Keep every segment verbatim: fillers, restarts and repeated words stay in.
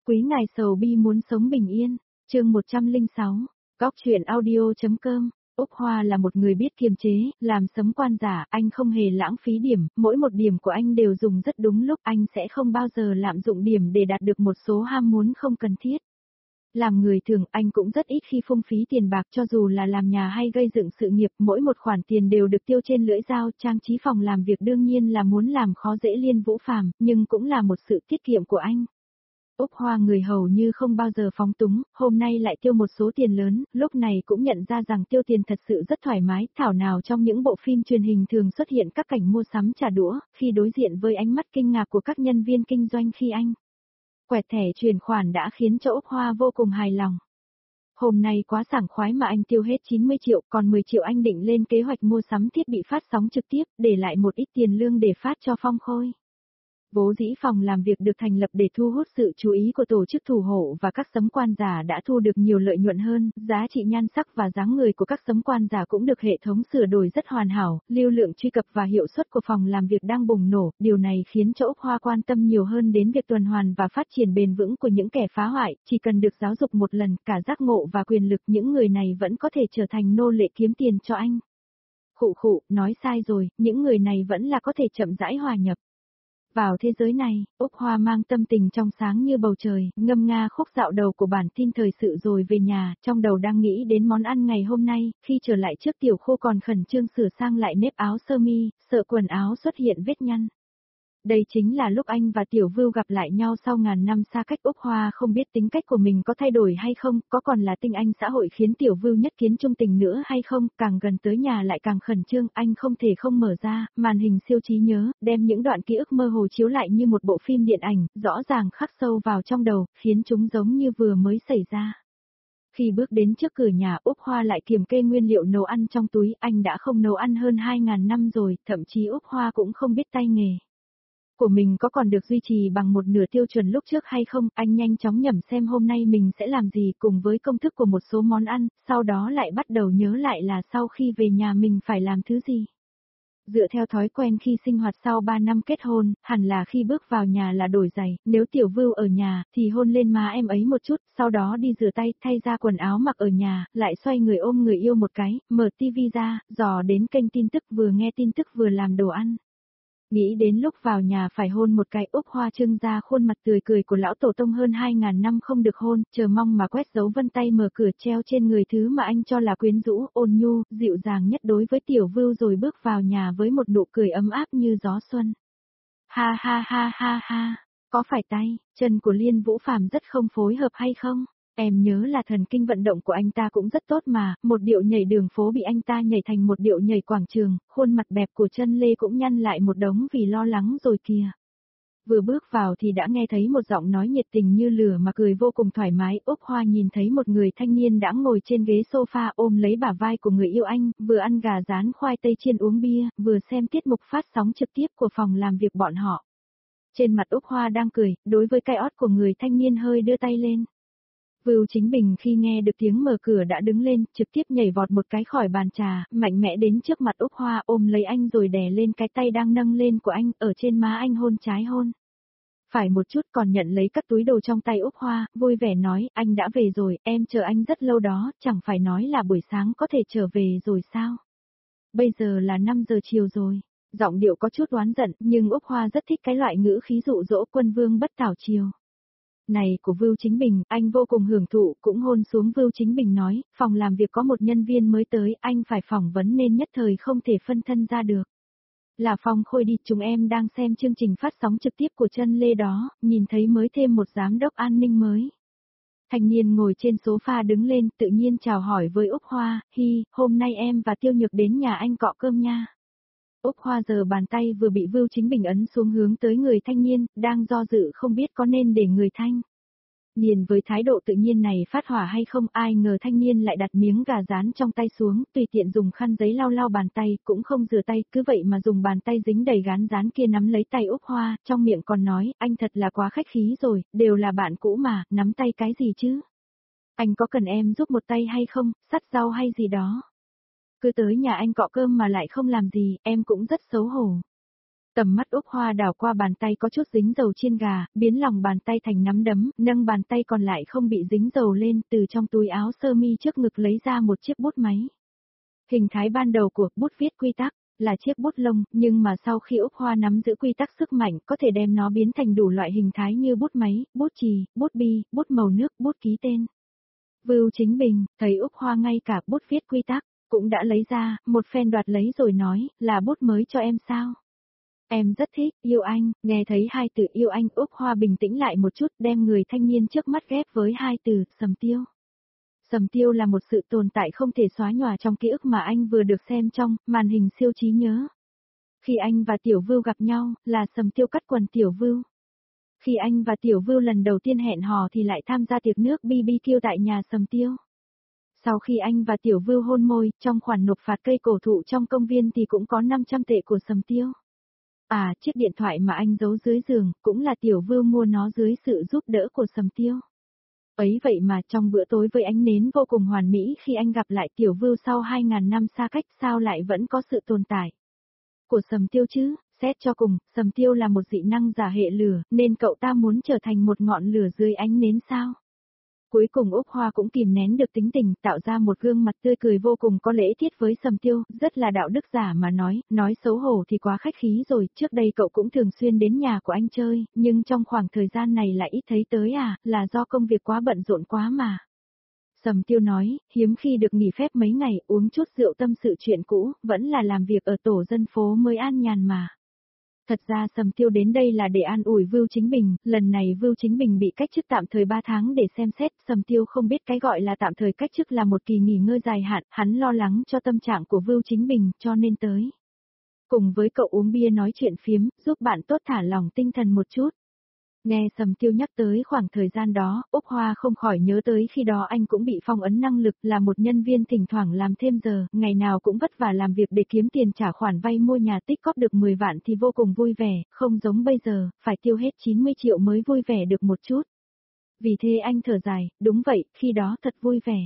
Quý ngài sầu bi muốn sống bình yên, chương một trăm lẻ sáu, góc truyện audio.com. Úc Hoa là một người biết kiềm chế, làm sấm quan giả, anh không hề lãng phí điểm, mỗi một điểm của anh đều dùng rất đúng lúc, anh sẽ không bao giờ lạm dụng điểm để đạt được một số ham muốn không cần thiết. Làm người thường, anh cũng rất ít khi phung phí tiền bạc, cho dù là làm nhà hay gây dựng sự nghiệp, mỗi một khoản tiền đều được tiêu trên lưỡi dao. Trang trí phòng làm việc đương nhiên là muốn làm khó dễ Liên Vũ Phàm, nhưng cũng là một sự tiết kiệm của anh. Úc Hoa người hầu như không bao giờ phóng túng, hôm nay lại tiêu một số tiền lớn, lúc này cũng nhận ra rằng tiêu tiền thật sự rất thoải mái, thảo nào trong những bộ phim truyền hình thường xuất hiện các cảnh mua sắm trả đũa, khi đối diện với ánh mắt kinh ngạc của các nhân viên kinh doanh khi anh quẹt thẻ chuyển khoản đã khiến cho Úc Hoa vô cùng hài lòng. Hôm nay quá sảng khoái mà anh tiêu hết chín mươi triệu, còn mười triệu anh định lên kế hoạch mua sắm thiết bị phát sóng trực tiếp, để lại một ít tiền lương để phát cho Phong Khôi. Vốn dĩ phòng làm việc được thành lập để thu hút sự chú ý của tổ chức thủ hộ và các sấm quan giả đã thu được nhiều lợi nhuận hơn, giá trị nhan sắc và dáng người của các sấm quan giả cũng được hệ thống sửa đổi rất hoàn hảo, lưu lượng truy cập và hiệu suất của phòng làm việc đang bùng nổ, điều này khiến cho Úc Hoa quan tâm nhiều hơn đến việc tuần hoàn và phát triển bền vững của những kẻ phá hoại, chỉ cần được giáo dục một lần, cả giác ngộ và quyền lực, những người này vẫn có thể trở thành nô lệ kiếm tiền cho anh. Khụ khụ, nói sai rồi, những người này vẫn là có thể chậm rãi hòa nhập vào thế giới này. Úc Hoa mang tâm tình trong sáng như bầu trời, ngâm nga khúc dạo đầu của bản tin thời sự rồi về nhà, trong đầu đang nghĩ đến món ăn ngày hôm nay, khi trở lại trước tiểu khu còn khẩn trương sửa sang lại nếp áo sơ mi, sợ quần áo xuất hiện vết nhăn. Đây chính là lúc anh và Tiểu Vưu gặp lại nhau sau ngàn năm xa cách. Úc Hoa không biết tính cách của mình có thay đổi hay không, có còn là tinh anh xã hội khiến Tiểu Vưu nhất kiến trung tình nữa hay không, càng gần tới nhà lại càng khẩn trương, anh không thể không mở ra, màn hình siêu trí nhớ, đem những đoạn ký ức mơ hồ chiếu lại như một bộ phim điện ảnh, rõ ràng khắc sâu vào trong đầu, khiến chúng giống như vừa mới xảy ra. Khi bước đến trước cửa nhà, Úc Hoa lại kiểm kê nguyên liệu nấu ăn trong túi, anh đã không nấu ăn hơn hai ngàn năm rồi, thậm chí Úc Hoa cũng không biết tay nghề của mình có còn được duy trì bằng một nửa tiêu chuẩn lúc trước hay không, anh nhanh chóng nhẩm xem hôm nay mình sẽ làm gì cùng với công thức của một số món ăn, sau đó lại bắt đầu nhớ lại là sau khi về nhà mình phải làm thứ gì. Dựa theo thói quen khi sinh hoạt sau ba năm kết hôn, hẳn là khi bước vào nhà là đổi giày, nếu Tiểu Vưu ở nhà, thì hôn lên má em ấy một chút, sau đó đi rửa tay, thay ra quần áo mặc ở nhà, lại xoay người ôm người yêu một cái, mở tivi ra, dò đến kênh tin tức vừa nghe tin tức vừa làm đồ ăn. Nghĩ đến lúc vào nhà phải hôn một cái, Úc Hoa trưng ra khuôn mặt tươi cười của lão tổ tông hơn hai ngàn năm không được hôn, chờ mong mà quét dấu vân tay mở cửa treo trên người thứ mà anh cho là quyến rũ, ôn nhu, dịu dàng nhất đối với Tiểu Vưu, rồi bước vào nhà với một nụ cười ấm áp như gió xuân. Ha ha ha ha ha, có phải tay, chân của Liên Vũ Phàm rất không phối hợp hay không? Em nhớ là thần kinh vận động của anh ta cũng rất tốt mà, một điệu nhảy đường phố bị anh ta nhảy thành một điệu nhảy quảng trường, khuôn mặt bẹp của chân Lê cũng nhăn lại một đống vì lo lắng rồi kìa. Vừa bước vào thì đã nghe thấy một giọng nói nhiệt tình như lửa mà cười vô cùng thoải mái. Úc Hoa nhìn thấy một người thanh niên đã ngồi trên ghế sofa ôm lấy bả vai của người yêu anh, vừa ăn gà rán khoai tây chiên uống bia, vừa xem tiết mục phát sóng trực tiếp của phòng làm việc bọn họ. Trên mặt Úc Hoa đang cười, đối với cái ót của người thanh niên hơi đưa tay lên. Vưu Chính Bình khi nghe được tiếng mở cửa đã đứng lên, trực tiếp nhảy vọt một cái khỏi bàn trà, mạnh mẽ đến trước mặt Úc Hoa ôm lấy anh rồi đè lên cái tay đang nâng lên của anh, ở trên má anh hôn trái hôn phải một chút, còn nhận lấy các túi đồ trong tay Úc Hoa, vui vẻ nói, anh đã về rồi, em chờ anh rất lâu đó, chẳng phải nói là buổi sáng có thể trở về rồi sao? Bây giờ là năm giờ chiều rồi. Giọng điệu có chút oán giận, nhưng Úc Hoa rất thích cái loại ngữ khí dụ dỗ quân vương bất tảo chiều này của Vưu Chính Bình, anh vô cùng hưởng thụ, cũng hôn xuống. Vưu Chính Bình nói, phòng làm việc có một nhân viên mới tới, anh phải phỏng vấn nên nhất thời không thể phân thân ra được. Là Phong Khôi đi, chúng em đang xem chương trình phát sóng trực tiếp của chân Lê đó, nhìn thấy mới thêm một giám đốc an ninh mới. Thanh niên ngồi trên sofa đứng lên, tự nhiên chào hỏi với Úc Hoa, hi, hôm nay em và Tiêu Nhược đến nhà anh cọ cơm nha. Úc Hoa giờ bàn tay vừa bị Vưu Chính Bình ấn xuống hướng tới người thanh niên, đang do dự không biết có nên để người thanh niên với thái độ tự nhiên này phát hỏa hay không, ai ngờ thanh niên lại đặt miếng gà rán trong tay xuống, tùy tiện dùng khăn giấy lau lau bàn tay, cũng không rửa tay, cứ vậy mà dùng bàn tay dính đầy gán rán kia nắm lấy tay Úc Hoa, trong miệng còn nói, anh thật là quá khách khí rồi, đều là bạn cũ mà, nắm tay cái gì chứ? Anh có cần em giúp một tay hay không, sắt rau hay gì đó? Cứ tới nhà anh cọ cơm mà lại không làm gì, em cũng rất xấu hổ. Tầm mắt Úc Hoa đảo qua bàn tay có chút dính dầu chiên gà, biến lòng bàn tay thành nắm đấm, nâng bàn tay còn lại không bị dính dầu lên, từ trong túi áo sơ mi trước ngực lấy ra một chiếc bút máy. Hình thái ban đầu của bút viết quy tắc là chiếc bút lông, nhưng mà sau khi Úc Hoa nắm giữ quy tắc sức mạnh có thể đem nó biến thành đủ loại hình thái như bút máy, bút chì, bút bi, bút màu nước, bút ký tên. Vưu Chính Bình, thấy Úc Hoa ngay cả bút viết quy tắc, cũng đã lấy ra, một phen đoạt lấy rồi nói, là bút mới cho em sao? Em rất thích, yêu anh, nghe thấy hai từ yêu anh, Úc Hoa bình tĩnh lại một chút, đem người thanh niên trước mắt ghép với hai từ, Sầm Tiêu. Sầm Tiêu là một sự tồn tại không thể xóa nhòa trong ký ức mà anh vừa được xem trong màn hình siêu trí nhớ. Khi anh và Tiểu Vưu gặp nhau, là Sầm Tiêu cắt quần Tiểu Vưu. Khi anh và Tiểu Vưu lần đầu tiên hẹn hò thì lại tham gia tiệc nước bê bê kiu tại nhà Sầm Tiêu. Sau khi anh và Tiểu Vưu hôn môi, trong khoản nộp phạt cây cổ thụ trong công viên thì cũng có năm trăm tệ của Sầm Tiêu. À, chiếc điện thoại mà anh giấu dưới giường, cũng là Tiểu Vưu mua nó dưới sự giúp đỡ của Sầm Tiêu. Ấy vậy mà trong bữa tối với ánh nến vô cùng hoàn mỹ khi anh gặp lại Tiểu Vưu sau hai ngàn năm xa cách sao lại vẫn có sự tồn tại của Sầm Tiêu chứ, xét cho cùng, Sầm Tiêu là một dị năng giả hệ lửa, nên cậu ta muốn trở thành một ngọn lửa dưới ánh nến sao? Cuối cùng Úc Hoa cũng kìm nén được tính tình, tạo ra một gương mặt tươi cười vô cùng có lễ tiết với Sầm Tiêu, rất là đạo đức giả mà nói, nói xấu hổ thì quá khách khí rồi, trước đây cậu cũng thường xuyên đến nhà của anh chơi, nhưng trong khoảng thời gian này lại ít thấy tới à, là do công việc quá bận rộn quá mà. Sầm Tiêu nói, hiếm khi được nghỉ phép mấy ngày, uống chút rượu tâm sự chuyện cũ, vẫn là làm việc ở tổ dân phố mới an nhàn mà. Thật ra Sầm Tiêu đến đây là để an ủi Vưu Chính Bình, lần này Vưu Chính Bình bị cách chức tạm thời ba tháng để xem xét, Sầm Tiêu không biết cái gọi là tạm thời cách chức là một kỳ nghỉ ngơi dài hạn, hắn lo lắng cho tâm trạng của Vưu Chính Bình, cho nên tới. Cùng với cậu uống bia nói chuyện phiếm, giúp bạn tốt thả lỏng tinh thần một chút. Nghe Sầm Tiêu nhắc tới khoảng thời gian đó, Úc Hoa không khỏi nhớ tới khi đó anh cũng bị phong ấn năng lực là một nhân viên thỉnh thoảng làm thêm giờ, ngày nào cũng vất vả làm việc để kiếm tiền trả khoản vay mua nhà tích cóp được mười vạn thì vô cùng vui vẻ, không giống bây giờ, phải tiêu hết chín mươi triệu mới vui vẻ được một chút. Vì thế anh thở dài, đúng vậy, khi đó thật vui vẻ.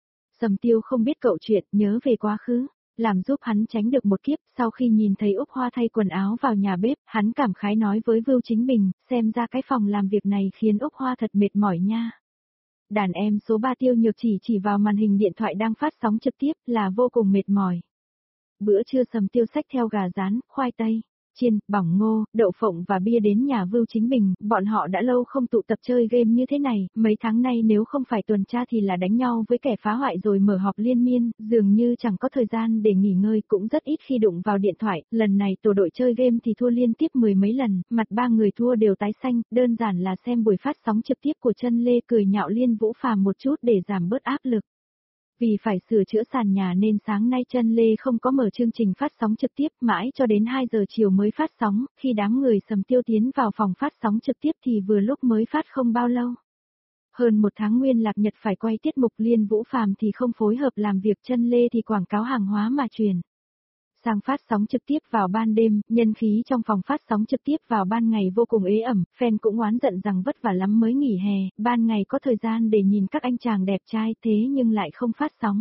Sầm Tiêu không biết cậu chuyện, nhớ về quá khứ. Làm giúp hắn tránh được một kiếp, sau khi nhìn thấy Úc Hoa thay quần áo vào nhà bếp, hắn cảm khái nói với Vưu Chính Bình, xem ra cái phòng làm việc này khiến Úc Hoa thật mệt mỏi nha. Đàn em số ba Tiêu Nhược chỉ chỉ vào màn hình điện thoại đang phát sóng trực tiếp là vô cùng mệt mỏi. Bữa trưa Sầm Tiêu xách theo gà rán, khoai tây, chiên, bỏng ngô, đậu phộng và bia đến nhà Vưu Chính Bình, bọn họ đã lâu không tụ tập chơi game như thế này, mấy tháng nay nếu không phải tuần tra thì là đánh nhau với kẻ phá hoại rồi mở họp liên miên, dường như chẳng có thời gian để nghỉ ngơi cũng rất ít khi đụng vào điện thoại, lần này tổ đội chơi game thì thua liên tiếp mười mấy lần, mặt ba người thua đều tái xanh, đơn giản là xem buổi phát sóng trực tiếp của Chân Lê cười nhạo Liên Vũ Phàm một chút để giảm bớt áp lực. Vì phải sửa chữa sàn nhà nên sáng nay Chân Lê không có mở chương trình phát sóng trực tiếp mãi cho đến hai giờ chiều mới phát sóng, khi đám người Sầm Tiêu tiến vào phòng phát sóng trực tiếp thì vừa lúc mới phát không bao lâu. Hơn một tháng Nguyên Lạc Nhật phải quay tiết mục Liên Vũ Phàm thì không phối hợp làm việc, Chân Lê thì quảng cáo hàng hóa mà truyền sang phát sóng trực tiếp vào ban đêm, nhân khí trong phòng phát sóng trực tiếp vào ban ngày vô cùng ế ẩm, fan cũng oán giận rằng vất vả lắm mới nghỉ hè, ban ngày có thời gian để nhìn các anh chàng đẹp trai thế nhưng lại không phát sóng.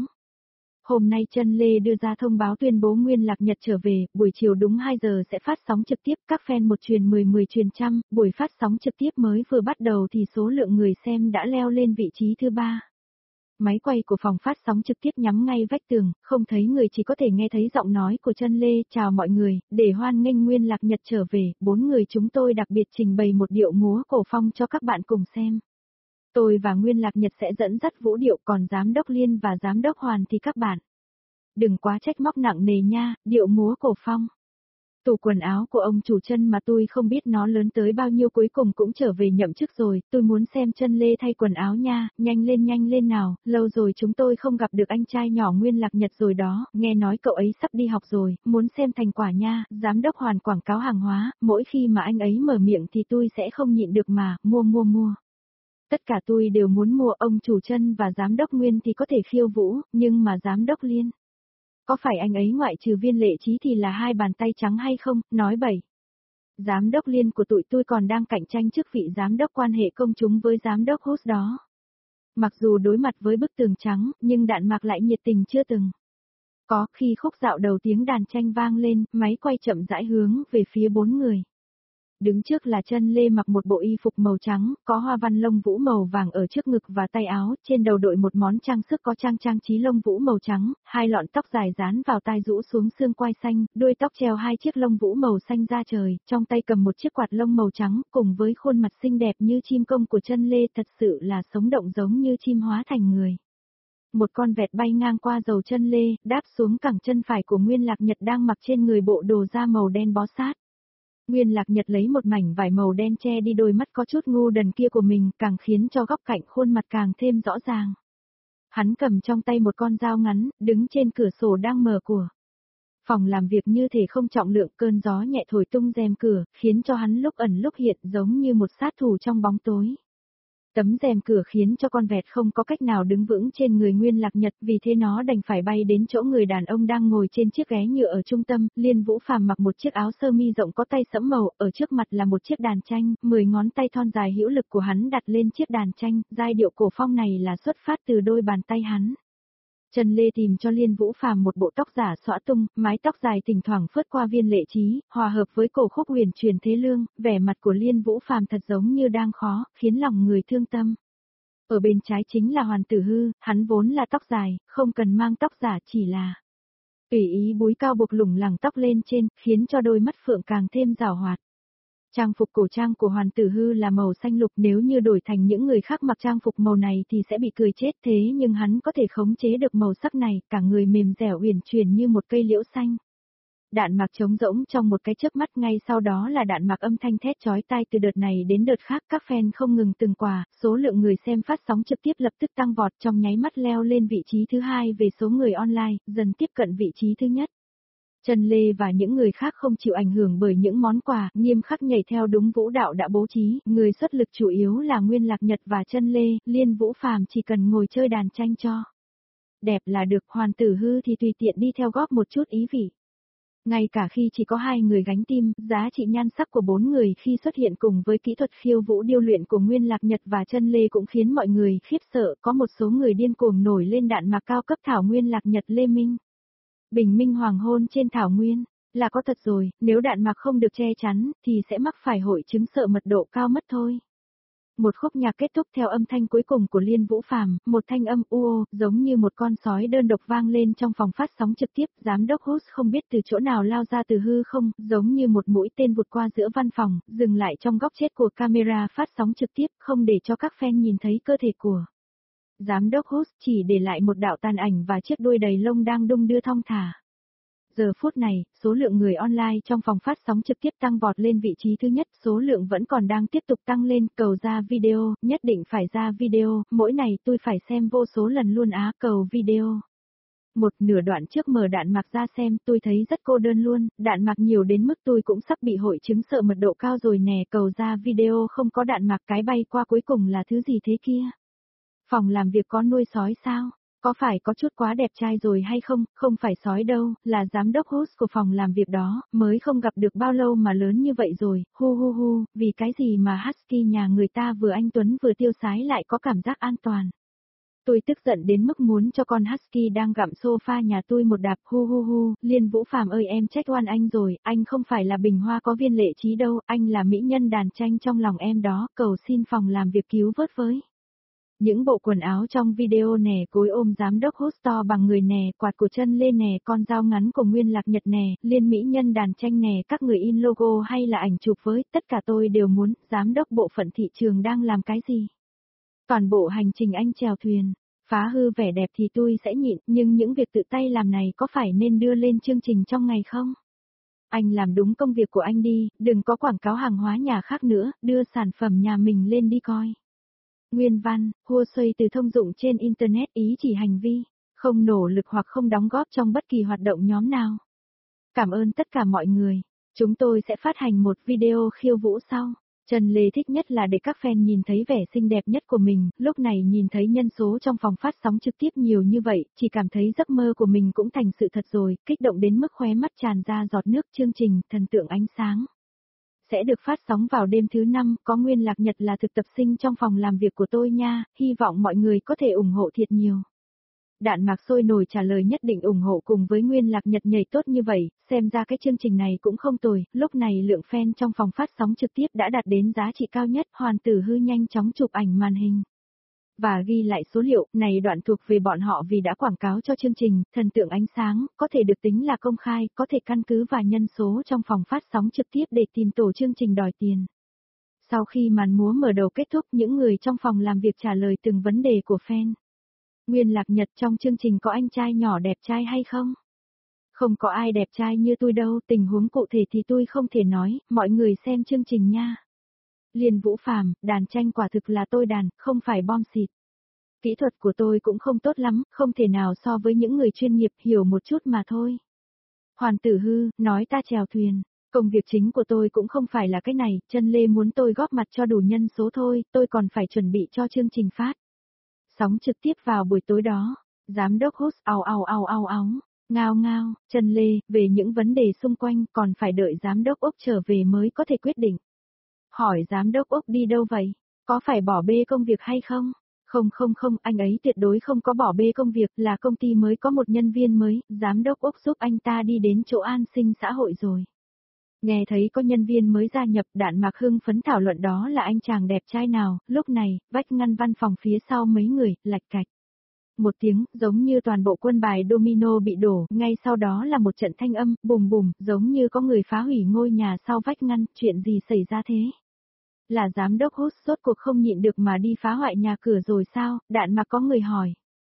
Hôm nay Chân Lê đưa ra thông báo tuyên bố Nguyên Lạc Nhật trở về, buổi chiều đúng hai giờ sẽ phát sóng trực tiếp, các fan một truyền mười mười truyền trăm, buổi phát sóng trực tiếp mới vừa bắt đầu thì số lượng người xem đã leo lên vị trí thứ ba. Máy quay của phòng phát sóng trực tiếp nhắm ngay vách tường, không thấy người chỉ có thể nghe thấy giọng nói của Chân Lê, chào mọi người, để hoan nghênh Nguyên Lạc Nhật trở về, bốn người chúng tôi đặc biệt trình bày một điệu múa cổ phong cho các bạn cùng xem. Tôi và Nguyên Lạc Nhật sẽ dẫn dắt vũ điệu, còn Giám đốc Liên và Giám đốc Hoàn thì các bạn đừng quá trách móc nặng nề nha, điệu múa cổ phong. Tủ quần áo của ông chủ Chân mà tôi không biết nó lớn tới bao nhiêu, cuối cùng cũng trở về nhậm chức rồi, tôi muốn xem Chân Lê thay quần áo nha, nhanh lên nhanh lên nào, lâu rồi chúng tôi không gặp được anh trai nhỏ Nguyên Lạc Nhật rồi đó, nghe nói cậu ấy sắp đi học rồi, muốn xem thành quả nha, Giám đốc Hoàn quảng cáo hàng hóa, mỗi khi mà anh ấy mở miệng thì tôi sẽ không nhịn được mà, mua mua mua. Tất cả tôi đều muốn mua, ông chủ Chân và Giám đốc Nguyên thì có thể khiêu vũ, nhưng mà Giám đốc Liên, có phải anh ấy ngoại trừ Viên Lệ Trí thì là hai bàn tay trắng hay không, nói bậy. Giám đốc Liên của tụi tôi còn đang cạnh tranh chức vị giám đốc quan hệ công chúng với giám đốc host đó. Mặc dù đối mặt với bức tường trắng, nhưng Đạn Mạc lại nhiệt tình chưa từng Có, khi khúc dạo đầu tiếng đàn tranh vang lên, máy quay chậm rãi hướng về phía bốn người. Đứng trước là Chân Lê mặc một bộ y phục màu trắng, có hoa văn lông vũ màu vàng ở trước ngực và tay áo, trên đầu đội một món trang sức có trang trang trí lông vũ màu trắng, hai lọn tóc dài dán vào tai rũ xuống xương quai xanh, đuôi tóc treo hai chiếc lông vũ màu xanh da trời, trong tay cầm một chiếc quạt lông màu trắng, cùng với khuôn mặt xinh đẹp như chim công của Chân Lê, thật sự là sống động giống như chim hóa thành người. Một con vẹt bay ngang qua dầu Chân Lê, đáp xuống cẳng chân phải của Nguyên Lạc Nhật đang mặc trên người bộ đồ da màu đen bó sát. Nguyên Lạc Nhật lấy một mảnh vải màu đen che đi đôi mắt có chút ngu đần kia của mình, càng khiến cho góc cạnh khuôn mặt càng thêm rõ ràng. Hắn cầm trong tay một con dao ngắn, đứng trên cửa sổ đang mở của. Phòng làm việc như thể không trọng lượng, cơn gió nhẹ thổi tung rèm cửa, khiến cho hắn lúc ẩn lúc hiện giống như một sát thủ trong bóng tối. Tấm rèm cửa khiến cho con vẹt không có cách nào đứng vững trên người Nguyên Lạc Nhật, vì thế nó đành phải bay đến chỗ người đàn ông đang ngồi trên chiếc ghế nhựa ở trung tâm. Liên Vũ Phàm mặc một chiếc áo sơ mi rộng có tay sẫm màu, ở trước mặt là một chiếc đàn tranh, mười ngón tay thon dài hữu lực của hắn đặt lên chiếc đàn tranh, giai điệu cổ phong này là xuất phát từ đôi bàn tay hắn. Chân Lê tìm cho Liên Vũ Phàm một bộ tóc giả xõa tung, mái tóc dài thỉnh thoảng phớt qua viên lệ trí, hòa hợp với cổ khúc huyền truyền thế lương, vẻ mặt của Liên Vũ Phàm thật giống như đang khó, khiến lòng người thương tâm. Ở bên trái chính là Hoàn Tử Hư, hắn vốn là tóc dài, không cần mang tóc giả, chỉ là tùy ý búi cao buộc lủng lẳng tóc lên trên, khiến cho đôi mắt phượng càng thêm rào hoạt. Trang phục cổ trang của Hoàn Tử Hư là màu xanh lục, nếu như đổi thành những người khác mặc trang phục màu này thì sẽ bị cười chết, thế nhưng hắn có thể khống chế được màu sắc này, cả người mềm dẻo uyển chuyển như một cây liễu xanh. Đạn mạc trống rỗng trong một cái chớp mắt, ngay sau đó là đạn mạc âm thanh thét chói tai từ đợt này đến đợt khác, các fan không ngừng từng quả, số lượng người xem phát sóng trực tiếp lập tức tăng vọt, trong nháy mắt leo lên vị trí thứ hai về số người online, dần tiếp cận vị trí thứ nhất. Chân Lê và những người khác không chịu ảnh hưởng bởi những món quà, nghiêm khắc nhảy theo đúng vũ đạo đã bố trí, người xuất lực chủ yếu là Nguyên Lạc Nhật và Chân Lê, Liên Vũ Phàm chỉ cần ngồi chơi đàn tranh cho đẹp là được, Hoàn Tử Hư thì tùy tiện đi theo góp một chút ý vị. Ngay cả khi chỉ có hai người gánh tim, giá trị nhan sắc của bốn người khi xuất hiện cùng với kỹ thuật khiêu vũ điêu luyện của Nguyên Lạc Nhật và Chân Lê cũng khiến mọi người khiếp sợ, có một số người điên cuồng nổi lên đạn mạc cao cấp thảo Nguyên Lạc Nhật Lê Minh. Bình minh hoàng hôn trên thảo nguyên, là có thật rồi, nếu đạn mạc không được che chắn, thì sẽ mắc phải hội chứng sợ mật độ cao mất thôi. Một khúc nhạc kết thúc theo âm thanh cuối cùng của Liên Vũ Phàm, một thanh âm u ô, giống như một con sói đơn độc vang lên trong phòng phát sóng trực tiếp, giám đốc host không biết từ chỗ nào lao ra từ hư không, giống như một mũi tên vụt qua giữa văn phòng, dừng lại trong góc chết của camera phát sóng trực tiếp, không để cho các fan nhìn thấy cơ thể của giám đốc host, chỉ để lại một đạo tàn ảnh và chiếc đuôi đầy lông đang đung đưa thong thả. Giờ phút này, số lượng người online trong phòng phát sóng trực tiếp tăng vọt lên vị trí thứ nhất, số lượng vẫn còn đang tiếp tục tăng lên, cầu ra video, nhất định phải ra video, mỗi ngày tôi phải xem vô số lần luôn á, cầu video. Một nửa đoạn trước mở đạn mạc ra xem, tôi thấy rất cô đơn luôn, đạn mạc nhiều đến mức tôi cũng sắp bị hội chứng sợ mật độ cao rồi nè, cầu ra video không có đạn mạc, cái bay qua cuối cùng là thứ gì thế kia? Phòng làm việc có nuôi sói sao? Có phải có chút quá đẹp trai rồi hay không? Không phải sói đâu, là giám đốc host của phòng làm việc đó, mới không gặp được bao lâu mà lớn như vậy rồi, hu hu hu, vì cái gì mà Husky nhà người ta vừa anh tuấn vừa tiêu sái lại có cảm giác an toàn. Tôi tức giận đến mức muốn cho con Husky đang gặm sofa nhà tôi một đạp, hu hu hu, Liên Vũ Phàm ơi, em trách oan anh rồi, anh không phải là bình hoa có viên lệ trí đâu, anh là mỹ nhân đàn tranh trong lòng em đó, cầu xin phòng làm việc cứu vớt với. Những bộ quần áo trong video nè, cối ôm giám đốc host to bằng người nè, quạt của Chân Lê nè, con dao ngắn của Nguyên Lạc Nhật nè, Liên mỹ nhân đàn tranh nè, các người in logo hay là ảnh chụp với, tất cả tôi đều muốn, giám đốc bộ phận thị trường đang làm cái gì? Toàn bộ hành trình anh chèo thuyền, phá hư vẻ đẹp thì tôi sẽ nhịn, nhưng những việc tự tay làm này có phải nên đưa lên chương trình trong ngày không? Anh làm đúng công việc của anh đi, đừng có quảng cáo hàng hóa nhà khác nữa, đưa sản phẩm nhà mình lên đi coi. Nguyên văn, hua xoay từ thông dụng trên Internet, ý chỉ hành vi, không nỗ lực hoặc không đóng góp trong bất kỳ hoạt động nhóm nào. Cảm ơn tất cả mọi người. Chúng tôi sẽ phát hành một video khiêu vũ sau. Trần Lê thích nhất là để các fan nhìn thấy vẻ xinh đẹp nhất của mình, lúc này nhìn thấy nhân số trong phòng phát sóng trực tiếp nhiều như vậy, chỉ cảm thấy giấc mơ của mình cũng thành sự thật rồi, kích động đến mức khóe mắt tràn ra giọt nước. Chương trình Thần tượng ánh sáng sẽ được phát sóng vào đêm thứ năm, có Nguyên Lạc Nhật là thực tập sinh trong phòng làm việc của tôi nha, hy vọng mọi người có thể ủng hộ thiệt nhiều. Đạn Mạc sôi nổi trả lời nhất định ủng hộ cùng với Nguyên Lạc Nhật nhảy tốt như vậy, xem ra cái chương trình này cũng không tồi, lúc này lượng fan trong phòng phát sóng trực tiếp đã đạt đến giá trị cao nhất, Hoàn Tử Hư nhanh chóng chụp ảnh màn hình. Và ghi lại số liệu, này đoạn thuộc về bọn họ vì đã quảng cáo cho chương trình, thần tượng ánh sáng, có thể được tính là công khai, có thể căn cứ vào nhân số trong phòng phát sóng trực tiếp để tìm tổ chương trình đòi tiền. Sau khi màn múa mở đầu kết thúc, những người trong phòng làm việc trả lời từng vấn đề của fan. Nguyên Lạc Nhật, trong chương trình có anh trai nhỏ đẹp trai hay không? Không có ai đẹp trai như tôi đâu, tình huống cụ thể thì tôi không thể nói, mọi người xem chương trình nha. Liên Vũ Phàm, đàn tranh quả thực là tôi đàn, không phải bom xịt. Kỹ thuật của tôi cũng không tốt lắm, không thể nào so với những người chuyên nghiệp, hiểu một chút mà thôi. Hoàn Tử Hư, nói ta chèo thuyền, công việc chính của tôi cũng không phải là cái này, Chân Lê muốn tôi góp mặt cho đủ nhân số thôi, tôi còn phải chuẩn bị cho chương trình phát sóng trực tiếp vào buổi tối đó. Giám đốc host ào ào ào ào ào, ngao ngao, Chân Lê, về những vấn đề xung quanh còn phải đợi giám đốc Úc trở về mới có thể quyết định. Hỏi giám đốc Úc đi đâu vậy? Có phải bỏ bê công việc hay không? Không không không, anh ấy tuyệt đối không có bỏ bê công việc, là công ty mới có một nhân viên mới, giám đốc Úc giúp anh ta đi đến chỗ an sinh xã hội rồi. Nghe thấy có nhân viên mới gia nhập, Đạn Mạc hưng phấn thảo luận đó là anh chàng đẹp trai nào, lúc này, vách ngăn văn phòng phía sau mấy người, lạch cạch. Một tiếng, giống như toàn bộ quân bài domino bị đổ, ngay sau đó là một trận thanh âm, bùm bùm, giống như có người phá hủy ngôi nhà sau vách ngăn, chuyện gì xảy ra thế? Là giám đốc host sốt cuộc không nhịn được mà đi phá hoại nhà cửa rồi sao? Đạn Mạc có người hỏi.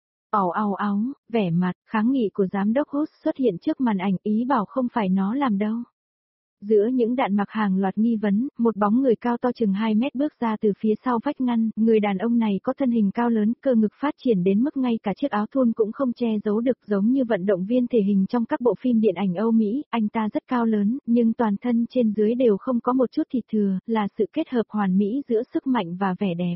Ảo ảo áo, vẻ mặt, kháng nghị của giám đốc host xuất hiện trước màn ảnh, ý bảo không phải nó làm đâu. Giữa những Đạn Mạc hàng loạt nghi vấn, một bóng người cao to chừng hai mét bước ra từ phía sau vách ngăn, người đàn ông này có thân hình cao lớn, cơ ngực phát triển đến mức ngay cả chiếc áo thun cũng không che giấu được, giống như vận động viên thể hình trong các bộ phim điện ảnh Âu Mỹ, anh ta rất cao lớn, nhưng toàn thân trên dưới đều không có một chút thịt thừa, là sự kết hợp hoàn mỹ giữa sức mạnh và vẻ đẹp.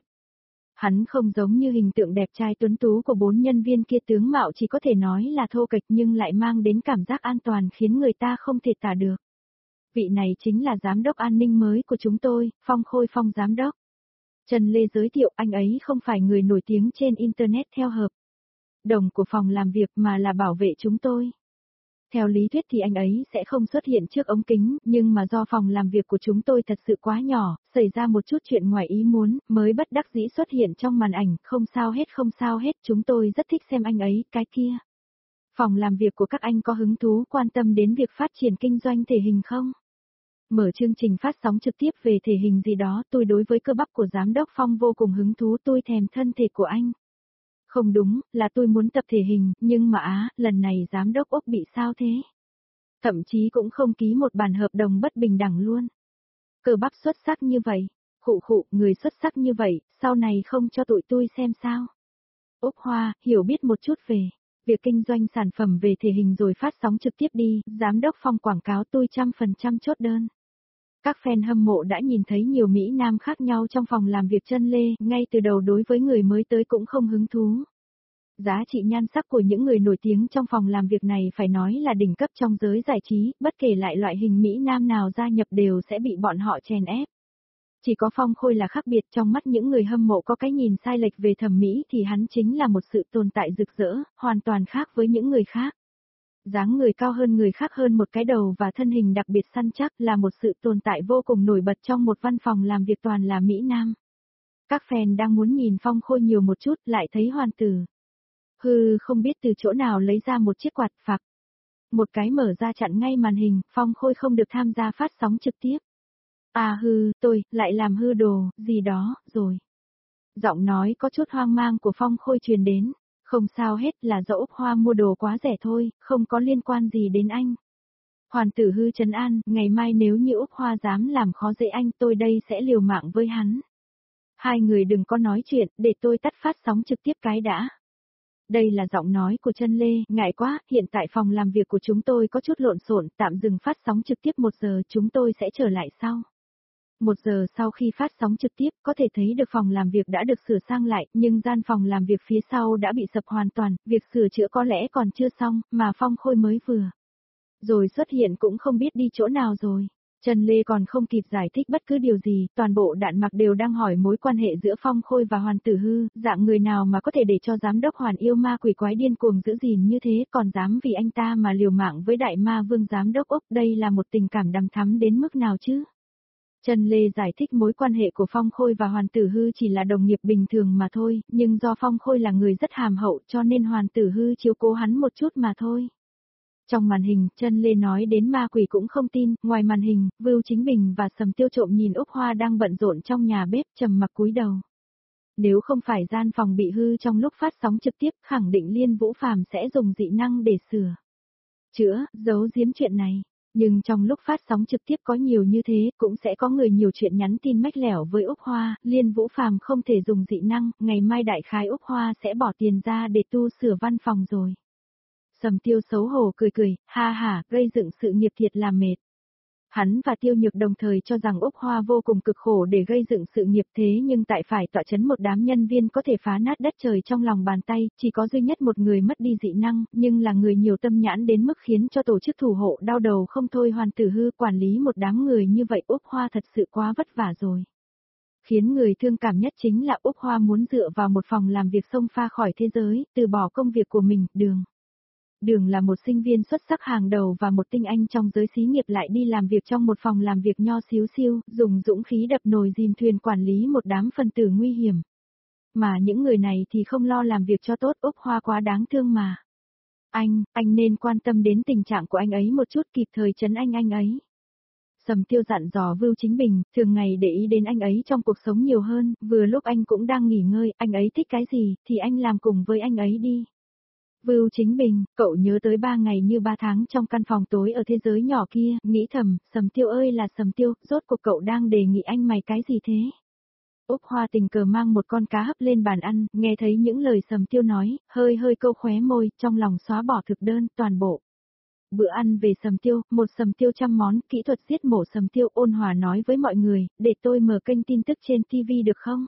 Hắn không giống như hình tượng đẹp trai tuấn tú của bốn nhân viên kia, tướng mạo chỉ có thể nói là thô kệch nhưng lại mang đến cảm giác an toàn khiến người ta không thể tả được. Vị này chính là giám đốc an ninh mới của chúng tôi, Phong Khôi Phong giám đốc. Trần Lê giới thiệu, anh ấy không phải người nổi tiếng trên Internet theo hợp đồng của phòng làm việc mà là bảo vệ chúng tôi. Theo lý thuyết thì anh ấy sẽ không xuất hiện trước ống kính, nhưng mà do phòng làm việc của chúng tôi thật sự quá nhỏ, xảy ra một chút chuyện ngoài ý muốn, mới bất đắc dĩ xuất hiện trong màn ảnh, không sao hết không sao hết, chúng tôi rất thích xem anh ấy, cái kia. Phòng làm việc của các anh có hứng thú quan tâm đến việc phát triển kinh doanh thể hình không? Mở chương trình phát sóng trực tiếp về thể hình gì đó, tôi đối với cơ bắp của giám đốc Phong vô cùng hứng thú, tôi thèm thân thể của anh. Không đúng, là tôi muốn tập thể hình, nhưng mà á, lần này giám đốc Úc bị sao thế? Thậm chí cũng không ký một bản hợp đồng bất bình đẳng luôn. Cơ bắp xuất sắc như vậy, khụ khụ, người xuất sắc như vậy, sau này không cho tụi tôi xem sao? Úc Hoa, hiểu biết một chút về việc kinh doanh sản phẩm về thể hình rồi phát sóng trực tiếp đi, giám đốc Phong quảng cáo tôi trăm phần trăm chốt đơn. Các fan hâm mộ đã nhìn thấy nhiều Mỹ Nam khác nhau trong phòng làm việc Chân Lê, ngay từ đầu đối với người mới tới cũng không hứng thú. Giá trị nhan sắc của những người nổi tiếng trong phòng làm việc này phải nói là đỉnh cấp trong giới giải trí, bất kể lại loại hình Mỹ Nam nào gia nhập đều sẽ bị bọn họ chèn ép. Chỉ có Phong Khôi là khác biệt, trong mắt những người hâm mộ có cái nhìn sai lệch về thẩm mỹ thì hắn chính là một sự tồn tại rực rỡ, hoàn toàn khác với những người khác. Dáng người cao hơn người khác hơn một cái đầu và thân hình đặc biệt săn chắc là một sự tồn tại vô cùng nổi bật trong một văn phòng làm việc toàn là Mỹ Nam. Các fan đang muốn nhìn Phong Khôi nhiều một chút lại thấy Hoàn Tử Hư không biết từ chỗ nào lấy ra một chiếc quạt phạc. Một cái mở ra chặn ngay màn hình, Phong Khôi không được tham gia phát sóng trực tiếp. À hư, tôi, lại làm hư đồ, gì đó, rồi. Giọng nói có chút hoang mang của Phong Khôi truyền đến. Không sao hết, là do Úc Hoa mua đồ quá rẻ thôi, không có liên quan gì đến anh. Hoàn Tử Hư trấn an, ngày mai nếu như Úc Hoa dám làm khó dễ anh tôi đây sẽ liều mạng với hắn. Hai người đừng có nói chuyện, để tôi tắt phát sóng trực tiếp cái đã. Đây là giọng nói của Chân Lê, ngại quá, hiện tại phòng làm việc của chúng tôi có chút lộn xộn, tạm dừng phát sóng trực tiếp một giờ, chúng tôi sẽ trở lại sau. Một giờ sau khi phát sóng trực tiếp, có thể thấy được phòng làm việc đã được sửa sang lại, nhưng gian phòng làm việc phía sau đã bị sập hoàn toàn, việc sửa chữa có lẽ còn chưa xong, mà Phong Khôi mới vừa rồi xuất hiện cũng không biết đi chỗ nào rồi. Trần Lê còn không kịp giải thích bất cứ điều gì, toàn bộ Đạn Mạc đều đang hỏi mối quan hệ giữa Phong Khôi và Hoàn Tử Hư, dạng người nào mà có thể để cho giám đốc Hoàn yêu ma quỷ quái điên cuồng giữ gìn như thế, còn dám vì anh ta mà liều mạng với đại ma vương giám đốc Úc, đây là một tình cảm đằm thắm đến mức nào chứ? Trần Lê giải thích mối quan hệ của Phong Khôi và Hoàn Tử Hư chỉ là đồng nghiệp bình thường mà thôi, nhưng do Phong Khôi là người rất hàm hậu cho nên Hoàn Tử Hư chiếu cố hắn một chút mà thôi. Trong màn hình, Trần Lê nói đến ma quỷ cũng không tin, ngoài màn hình, Vưu Chính Bình và Sầm Tiêu trộm nhìn Úc Hoa đang bận rộn trong nhà bếp trầm mặc cúi đầu. Nếu không phải gian phòng bị hư trong lúc phát sóng trực tiếp, khẳng định Liên Vũ Phàm sẽ dùng dị năng để sửa, chữa, giấu giếm chuyện này. Nhưng trong lúc phát sóng trực tiếp có nhiều như thế, cũng sẽ có người nhiều chuyện nhắn tin mách lẻo với Úc Hoa, Liên Vũ Phàm không thể dùng dị năng, ngày mai đại khái Úc Hoa sẽ bỏ tiền ra để tu sửa văn phòng rồi. Sầm Tiêu xấu hổ cười cười, ha ha, gây dựng sự nghiệp thiệt là mệt. Hắn và Tiêu Nhược đồng thời cho rằng Úc Hoa vô cùng cực khổ để gây dựng sự nghiệp thế nhưng tại phải tọa chấn một đám nhân viên có thể phá nát đất trời trong lòng bàn tay, chỉ có duy nhất một người mất đi dị năng, nhưng là người nhiều tâm nhãn đến mức khiến cho tổ chức thủ hộ đau đầu không thôi. Hoàn Tử Hư quản lý một đám người như vậy Úc Hoa thật sự quá vất vả rồi. Khiến người thương cảm nhất chính là Úc Hoa muốn dựa vào một phòng làm việc xông pha khỏi thế giới, từ bỏ công việc của mình, đường. Đường là một sinh viên xuất sắc hàng đầu và một tinh anh trong giới xí nghiệp lại đi làm việc trong một phòng làm việc nho xíu xiu, dùng dũng khí đập nồi dìm thuyền quản lý một đám phân tử nguy hiểm. Mà những người này thì không lo làm việc cho tốt, Úc Hoa quá đáng thương mà. Anh, anh nên quan tâm đến tình trạng của anh ấy một chút, kịp thời trấn anh anh ấy. Sầm Tiêu dặn dò Vưu Chính Bình, thường ngày để ý đến anh ấy trong cuộc sống nhiều hơn, vừa lúc anh cũng đang nghỉ ngơi, anh ấy thích cái gì, thì anh làm cùng với anh ấy đi. Vưu Chính Bình, cậu nhớ tới ba ngày như ba tháng trong căn phòng tối ở thế giới nhỏ kia, nghĩ thầm, Sầm Tiêu ơi là Sầm Tiêu, rốt cuộc cậu đang đề nghị anh mày cái gì thế? Úc Hoa tình cờ mang một con cá hấp lên bàn ăn, nghe thấy những lời Sầm Tiêu nói, hơi hơi câu khóe môi, trong lòng xóa bỏ thực đơn, toàn bộ. Bữa ăn về Sầm Tiêu, một Sầm Tiêu trăm món, kỹ thuật giết mổ Sầm Tiêu ôn hòa nói với mọi người, để tôi mở kênh tin tức trên ti vi được không?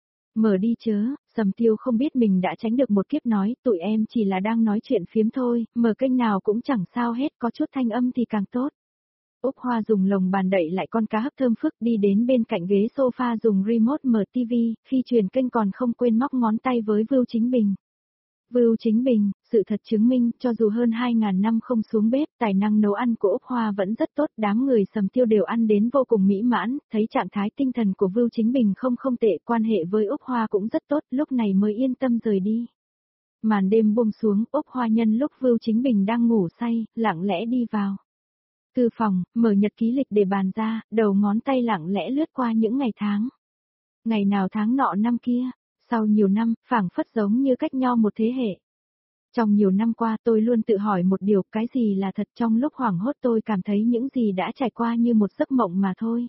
Mở đi chớ, Sầm Tiêu không biết mình đã tránh được một kiếp nói, tụi em chỉ là đang nói chuyện phiếm thôi, mở kênh nào cũng chẳng sao hết, có chút thanh âm thì càng tốt. Úc Hoa dùng lồng bàn đậy lại con cá hấp thơm phức đi đến bên cạnh ghế sofa dùng remote mở ti vi, khi truyền kênh còn không quên móc ngón tay với Vưu Chính Bình. Vưu Chính Bình, sự thật chứng minh, cho dù hơn hai ngàn năm không xuống bếp, tài năng nấu ăn của Úc Hoa vẫn rất tốt, đám người Sầm Tiêu đều ăn đến vô cùng mỹ mãn, thấy trạng thái tinh thần của Vưu Chính Bình không không tệ, quan hệ với Úc Hoa cũng rất tốt, lúc này mới yên tâm rời đi. Màn đêm buông xuống, Úc Hoa nhân lúc Vưu Chính Bình đang ngủ say, lặng lẽ đi vào thư phòng, mở nhật ký lịch để bàn ra, đầu ngón tay lặng lẽ lướt qua những ngày tháng. Ngày nào tháng nọ năm kia. Sau nhiều năm, phảng phất giống như cách nhau một thế hệ. Trong nhiều năm qua tôi luôn tự hỏi một điều, cái gì là thật, trong lúc hoảng hốt tôi cảm thấy những gì đã trải qua như một giấc mộng mà thôi.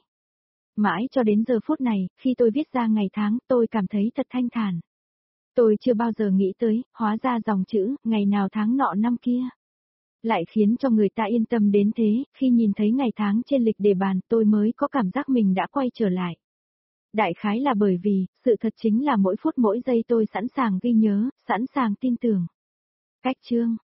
Mãi cho đến giờ phút này, khi tôi viết ra ngày tháng, tôi cảm thấy thật thanh thản. Tôi chưa bao giờ nghĩ tới, hóa ra dòng chữ, ngày nào tháng nọ năm kia. Lại khiến cho người ta yên tâm đến thế, khi nhìn thấy ngày tháng trên lịch đề bàn tôi mới có cảm giác mình đã quay trở lại. Đại khái là bởi vì, sự thật chính là mỗi phút mỗi giây tôi sẵn sàng ghi nhớ, sẵn sàng tin tưởng. Cách chương